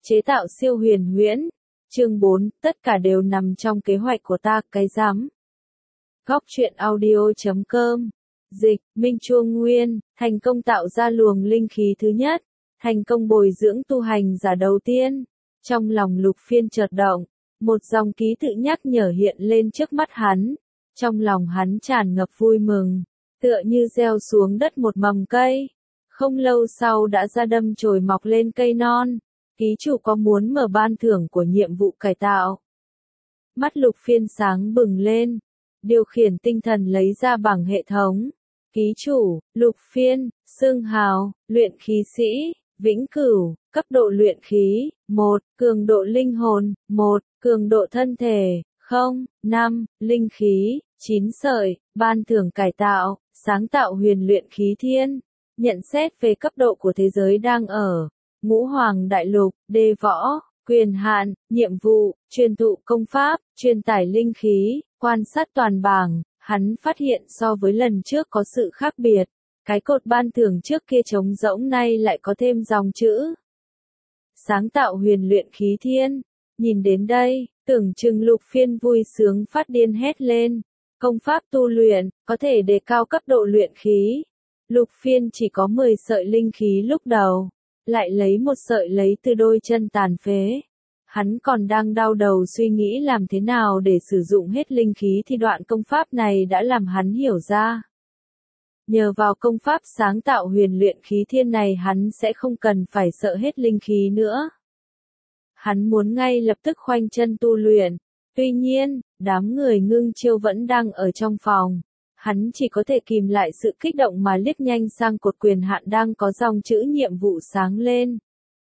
chế tạo siêu huyền huyễn. Chương 4, tất cả đều nằm trong kế hoạch của ta, cái rắm. Góc truyện audio.com. Dịch, Minh Chuông Nguyên, thành công tạo ra luồng linh khí thứ nhất, thành công bồi dưỡng tu hành giả đầu tiên. Trong lòng Lục Phiên chợt động, một dòng ký tự nhắc nhở hiện lên trước mắt hắn. Trong lòng hắn tràn ngập vui mừng, tựa như gieo xuống đất một mầm cây. Không lâu sau đã ra đâm chồi mọc lên cây non. Ký chủ có muốn mở ban thưởng của nhiệm vụ cải tạo? Mắt Lục Phiên sáng bừng lên, điều khiển tinh thần lấy ra bảng hệ thống. Ký chủ, Lục Phiên, xưng hào, luyện khí sĩ, vĩnh cửu, cấp độ luyện khí, 1, cường độ linh hồn, 1, cường độ thân thể, 0, 5, linh khí, 9 sợi, ban thưởng cải tạo, sáng tạo huyền luyện khí thiên. Nhận xét về cấp độ của thế giới đang ở. Ngũ Hoàng Đại Lục, đê võ, quyền hạn, nhiệm vụ, truyền thụ công pháp, truyền tải linh khí, quan sát toàn bảng, hắn phát hiện so với lần trước có sự khác biệt. Cái cột ban thưởng trước kia trống rỗng nay lại có thêm dòng chữ. Sáng tạo huyền luyện khí thiên. Nhìn đến đây, tưởng chừng Lục Phiên vui sướng phát điên hét lên. Công pháp tu luyện, có thể đề cao cấp độ luyện khí. Lục Phiên chỉ có 10 sợi linh khí lúc đầu. Lại lấy một sợi lấy từ đôi chân tàn phế. Hắn còn đang đau đầu suy nghĩ làm thế nào để sử dụng hết linh khí thì đoạn công pháp này đã làm hắn hiểu ra. Nhờ vào công pháp sáng tạo huyền luyện khí thiên này hắn sẽ không cần phải sợ hết linh khí nữa. Hắn muốn ngay lập tức khoanh chân tu luyện. Tuy nhiên, đám người Ngưng Chiêu vẫn đang ở trong phòng. Hắn chỉ có thể kìm lại sự kích động mà liếc nhanh sang cột quyền hạn đang có dòng chữ nhiệm vụ sáng lên.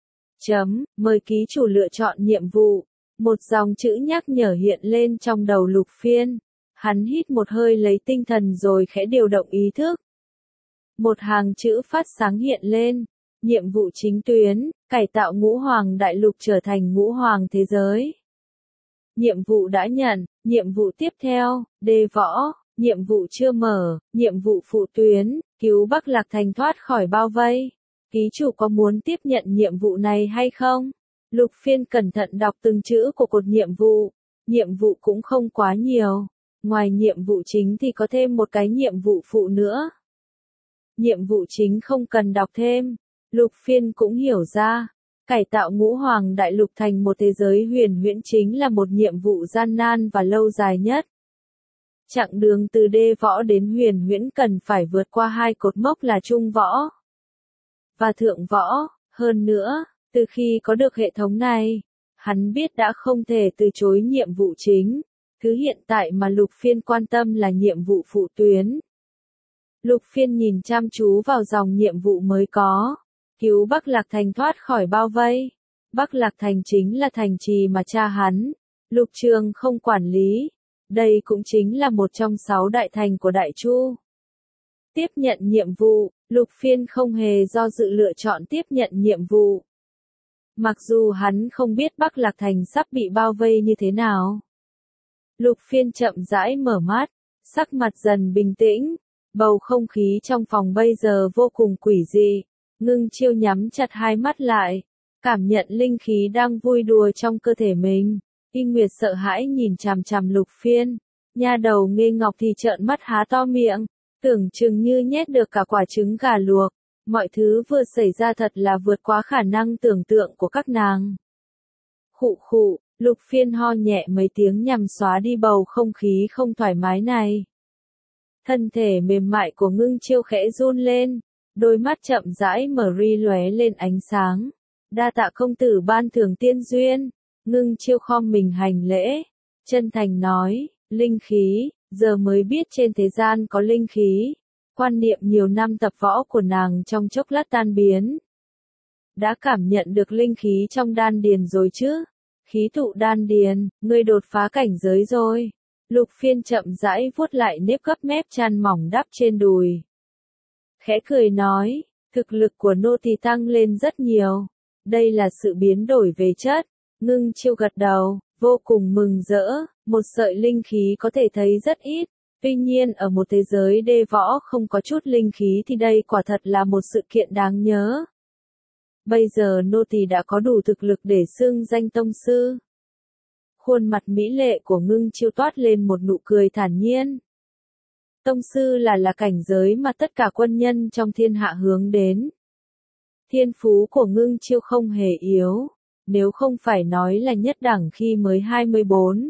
Mời ký chủ lựa chọn nhiệm vụ. Một dòng chữ nhắc nhở hiện lên trong đầu Lục Phiên. Hắn hít một hơi lấy tinh thần rồi khẽ điều động ý thức. Một hàng chữ phát sáng hiện lên. Nhiệm vụ chính tuyến, cải tạo Ngũ Hoàng Đại Lục trở thành Ngũ Hoàng thế giới. Nhiệm vụ đã nhận, nhiệm vụ tiếp theo, đê võ. Nhiệm vụ chưa mở, nhiệm vụ phụ tuyến, cứu Bắc Lạc Thành thoát khỏi bao vây. Ký chủ có muốn tiếp nhận nhiệm vụ này hay không? Lục Phiên cẩn thận đọc từng chữ của cột nhiệm vụ. Nhiệm vụ cũng không quá nhiều. Ngoài nhiệm vụ chính thì có thêm một cái nhiệm vụ phụ nữa. Nhiệm vụ chính không cần đọc thêm. Lục Phiên cũng hiểu ra. Cải tạo Ngũ Hoàng Đại Lục thành một thế giới huyền huyễn chính là một nhiệm vụ gian nan và lâu dài nhất. Chặng đường từ đê võ đến huyền huyễn cần phải vượt qua hai cột mốc là trung võ và thượng võ. Hơn nữa, từ khi có được hệ thống này, hắn biết đã không thể từ chối nhiệm vụ chính. Thứ hiện tại mà Lục Phiên quan tâm là nhiệm vụ phụ tuyến. Lục Phiên nhìn chăm chú vào dòng nhiệm vụ mới có. Cứu Bắc Lạc Thành thoát khỏi bao vây. Bắc Lạc Thành chính là thành trì mà cha hắn, Lục Trường không quản lý. Đây cũng chính là một trong 6 đại thành của Đại Chu. Tiếp nhận nhiệm vụ, Lục Phiên không hề do dự lựa chọn tiếp nhận nhiệm vụ. Mặc dù hắn không biết Bắc Lạc Thành sắp bị bao vây như thế nào. Lục Phiên chậm rãi mở mắt, sắc mặt dần bình tĩnh. Bầu không khí trong phòng bây giờ vô cùng quỷ dị. Ngưng Chiêu nhắm chặt hai mắt lại, cảm nhận linh khí đang vui đùa trong cơ thể mình. Y Nguyệt sợ hãi nhìn chằm chằm Lục Phiên, nha đầu Nghê Ngọc thì trợn mắt há to miệng, tưởng chừng như nhét được cả quả trứng gà luộc. Mọi thứ vừa xảy ra thật là vượt quá khả năng tưởng tượng của các nàng. Khụ khụ, Lục Phiên ho nhẹ mấy tiếng nhằm xóa đi bầu không khí không thoải mái này. Thân thể mềm mại của Ngưng Chiêu khẽ run lên, đôi mắt chậm rãi mở ri lóe lên ánh sáng. Đa tạ công tử ban thưởng tiên duyên. Ngưng Chiêu khom mình hành lễ, chân thành nói, linh khí, giờ mới biết trên thế gian có linh khí. Quan niệm nhiều năm tập võ của nàng trong chốc lát tan biến. Đã cảm nhận được linh khí trong đan điền rồi chứ? Khí tụ đan điền, ngươi đột phá cảnh giới rồi. Lục Phiên chậm rãi vuốt lại nếp gấp mép chăn mỏng đắp trên đùi. Khẽ cười nói, thực lực của nô tỳ tăng lên rất nhiều. Đây là sự biến đổi về chất. Ngưng Chiêu gật đầu, vô cùng mừng rỡ. Một sợi linh khí có thể thấy rất ít. Tuy nhiên ở một thế giới đê võ không có chút linh khí thì đây quả thật là một sự kiện đáng nhớ. Bây giờ nô tỳ đã có đủ thực lực để xưng danh tông sư. Khuôn mặt mỹ lệ của Ngưng Chiêu toát lên một nụ cười thản nhiên. Tông sư là cảnh giới mà tất cả quân nhân trong thiên hạ hướng đến. Thiên phú của Ngưng Chiêu không hề yếu, nếu không phải nói là nhất đẳng khi mới 24,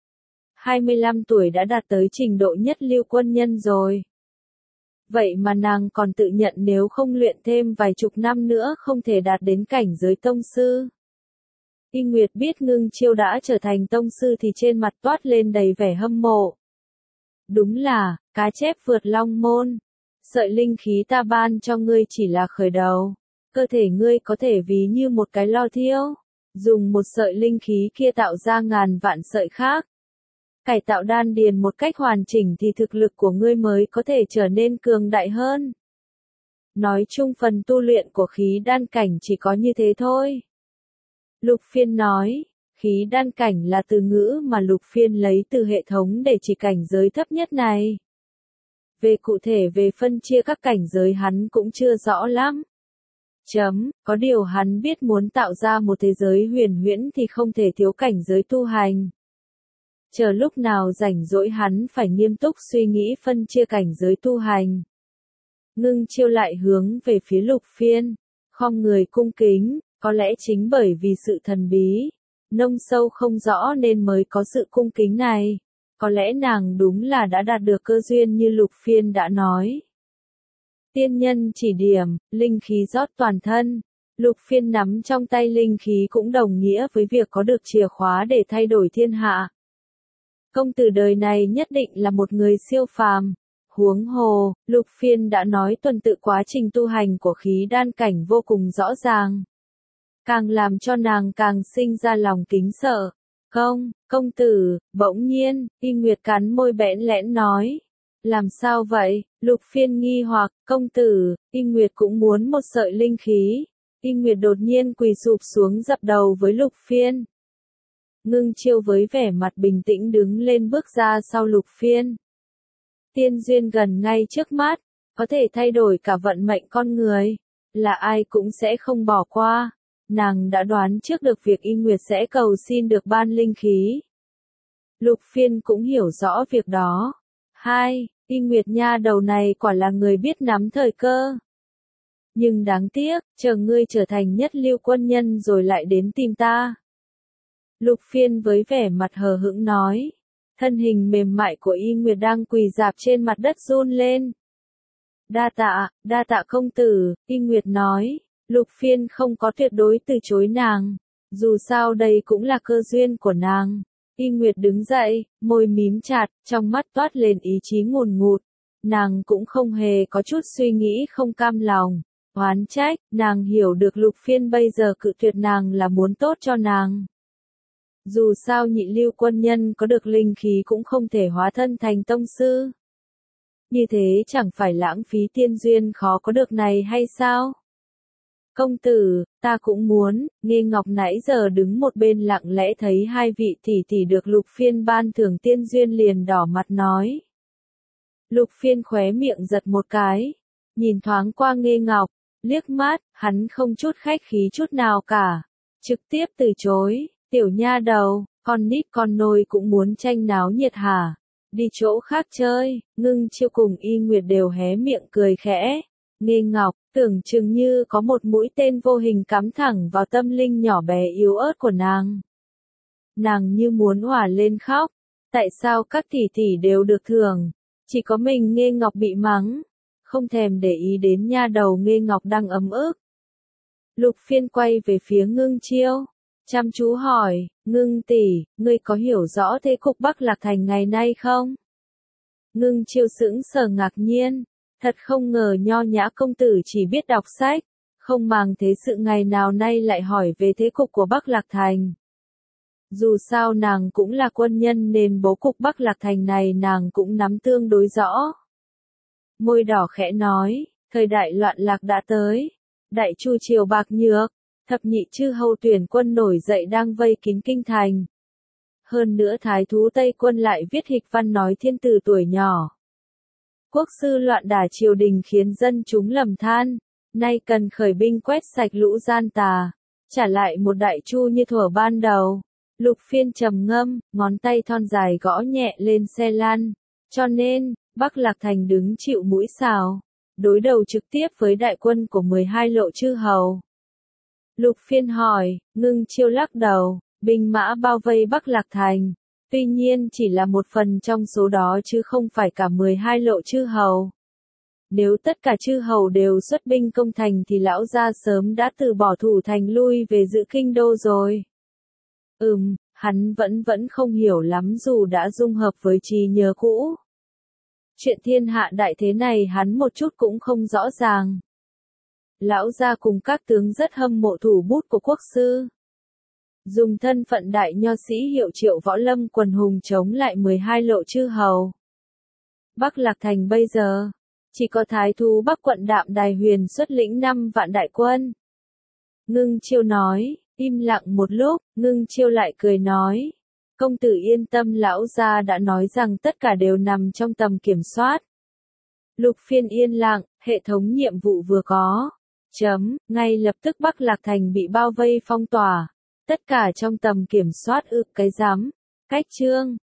25 tuổi đã đạt tới trình độ nhất lưu quân nhân rồi. Vậy mà nàng còn tự nhận nếu không luyện thêm vài chục năm nữa không thể đạt đến cảnh giới tông sư. Y Nguyệt biết Ngưng Chiêu đã trở thành tông sư thì trên mặt toát lên đầy vẻ hâm mộ. Đúng là, cá chép vượt long môn. Sợi linh khí ta ban cho ngươi chỉ là khởi đầu. Cơ thể ngươi có thể ví như một cái lò thiêu. Dùng một sợi linh khí kia tạo ra ngàn vạn sợi khác. Cải tạo đan điền một cách hoàn chỉnh thì thực lực của ngươi mới có thể trở nên cường đại hơn. Nói chung phần tu luyện của khí đan cảnh chỉ có như thế thôi. Lục Phiên nói, khí đan cảnh là từ ngữ mà Lục Phiên lấy từ hệ thống để chỉ cảnh giới thấp nhất này. Về cụ thể về phân chia các cảnh giới hắn cũng chưa rõ lắm. Có điều hắn biết muốn tạo ra một thế giới huyền huyễn thì không thể thiếu cảnh giới tu hành. Chờ lúc nào rảnh rỗi hắn phải nghiêm túc suy nghĩ phân chia cảnh giới tu hành. Ngưng Chiêu lại hướng về phía Lục Phiên, khom người cung kính, có lẽ chính bởi vì sự thần bí, nông sâu không rõ nên mới có sự cung kính này. Có lẽ nàng đúng là đã đạt được cơ duyên như Lục Phiên đã nói. Tiên nhân chỉ điểm, linh khí rót toàn thân. Lục Phiên nắm trong tay linh khí cũng đồng nghĩa với việc có được chìa khóa để thay đổi thiên hạ. Công tử đời này nhất định là một người siêu phàm. Huống hồ, Lục Phiên đã nói tuần tự quá trình tu hành của khí đan cảnh vô cùng rõ ràng. Càng làm cho nàng càng sinh ra lòng kính sợ. Công tử, bỗng nhiên, Y Nguyệt cắn môi bẽn lẽn nói. Làm sao vậy? Lục Phiên nghi hoặc, công tử, Y Nguyệt cũng muốn một sợi linh khí. Y Nguyệt đột nhiên quỳ sụp xuống dập đầu với Lục Phiên. Ngưng Chiêu với vẻ mặt bình tĩnh đứng lên bước ra sau Lục Phiên. Tiên duyên gần ngay trước mắt, có thể thay đổi cả vận mệnh con người, là ai cũng sẽ không bỏ qua. Nàng đã đoán trước được việc Y Nguyệt sẽ cầu xin được ban linh khí. Lục Phiên cũng hiểu rõ việc đó. Y Nguyệt nha đầu này quả là người biết nắm thời cơ. Nhưng đáng tiếc, chờ ngươi trở thành nhất lưu quân nhân rồi lại đến tìm ta. Lục Phiên với vẻ mặt hờ hững nói. Thân hình mềm mại của Y Nguyệt đang quỳ rạp trên mặt đất run lên. Đa tạ công tử, Y Nguyệt nói. Lục Phiên không có tuyệt đối từ chối nàng. Dù sao đây cũng là cơ duyên của nàng. Y Nguyệt đứng dậy, môi mím chặt, trong mắt toát lên ý chí ngùn ngụt. Nàng cũng không hề có chút suy nghĩ không cam lòng, oán trách, nàng hiểu được Lục Phiên bây giờ cự tuyệt nàng là muốn tốt cho nàng. Dù sao nhị lưu quân nhân có được linh khí cũng không thể hóa thân thành tông sư. Như thế chẳng phải lãng phí tiên duyên khó có được này hay sao? Công tử, ta cũng muốn. Nghê Ngọc nãy giờ đứng một bên lặng lẽ thấy hai vị tỷ được Lục Phiên ban thưởng tiên duyên liền đỏ mặt nói. Lục Phiên khóe miệng giật một cái, nhìn thoáng qua Nghê Ngọc, liếc mắt, hắn không chút khách khí chút nào cả, trực tiếp từ chối. Tiểu nha đầu, con nít con nôi cũng muốn tranh náo nhiệt hả? Đi chỗ khác chơi. Ngưng Chiêu cùng Y Nguyệt đều hé miệng cười khẽ. Nghê Ngọc, tưởng chừng như có một mũi tên vô hình cắm thẳng vào tâm linh nhỏ bé yếu ớt của nàng. Nàng như muốn òa lên khóc. Tại sao các tỷ đều được thưởng, chỉ có mình Nghê Ngọc bị mắng? Không thèm để ý đến nha đầu Nghê Ngọc đang ấm ức. Lục Phiên quay về phía Ngưng Chiêu, chăm chú hỏi, Ngưng tỷ, ngươi có hiểu rõ thế cục Bắc Lạc Thành ngày nay không? Ngưng Chiêu sững sờ ngạc nhiên, thật không ngờ nho nhã công tử chỉ biết đọc sách, không màng thế sự ngày nào nay lại hỏi về thế cục của Bắc Lạc Thành. Dù sao nàng cũng là quân nhân nên bố cục Bắc Lạc Thành này nàng cũng nắm tương đối rõ. Môi đỏ khẽ nói, thời đại loạn lạc đã tới, đại chu triều bạc nhược, thập nhị chư hầu tuyển quân nổi dậy đang vây kín kinh thành. Hơn nữa thái thú Tây quân lại viết hịch văn nói thiên tử tuổi nhỏ. Quốc sư loạn đả triều đình khiến dân chúng lầm than, nay cần khởi binh quét sạch lũ gian tà, trả lại một đại chu như thuở ban đầu. Lục Phiên trầm ngâm, ngón tay thon dài gõ nhẹ lên xe lăn, cho nên, Bắc Lạc Thành đứng chịu mũi sào, đối đầu trực tiếp với đại quân của 12 lộ chư hầu. Lục Phiên hỏi, Ngưng Chiêu lắc đầu, binh mã bao vây Bắc Lạc Thành, tuy nhiên chỉ là một phần trong số đó chứ không phải cả 12 lộ chư hầu. Nếu tất cả chư hầu đều xuất binh công thành thì lão gia sớm đã từ bỏ thủ thành lui về giữ kinh đô rồi. Hắn vẫn không hiểu lắm dù đã dung hợp với trí nhớ cũ. Chuyện thiên hạ đại thế này hắn một chút cũng không rõ ràng. Lão gia cùng các tướng rất hâm mộ thủ bút của quốc sư. Dùng thân phận đại nho sĩ hiệu Triệu Võ Lâm quần hùng chống lại 12 lộ chư hầu. Bắc Lạc Thành bây giờ, chỉ có thái thú Bắc quận Đạm Đài Huyền xuất lĩnh 5 vạn đại quân. Ngưng Chiêu nói, im lặng một lúc, Ngưng Chiêu lại cười nói. Công tử yên tâm, lão gia đã nói rằng tất cả đều nằm trong tầm kiểm soát. Lục Phiên yên lặng, hệ thống nhiệm vụ vừa có. Ngay lập tức Bắc Lạc Thành bị bao vây phong tỏa. Tất cả trong tầm kiểm soát cái rắm. Cách chương.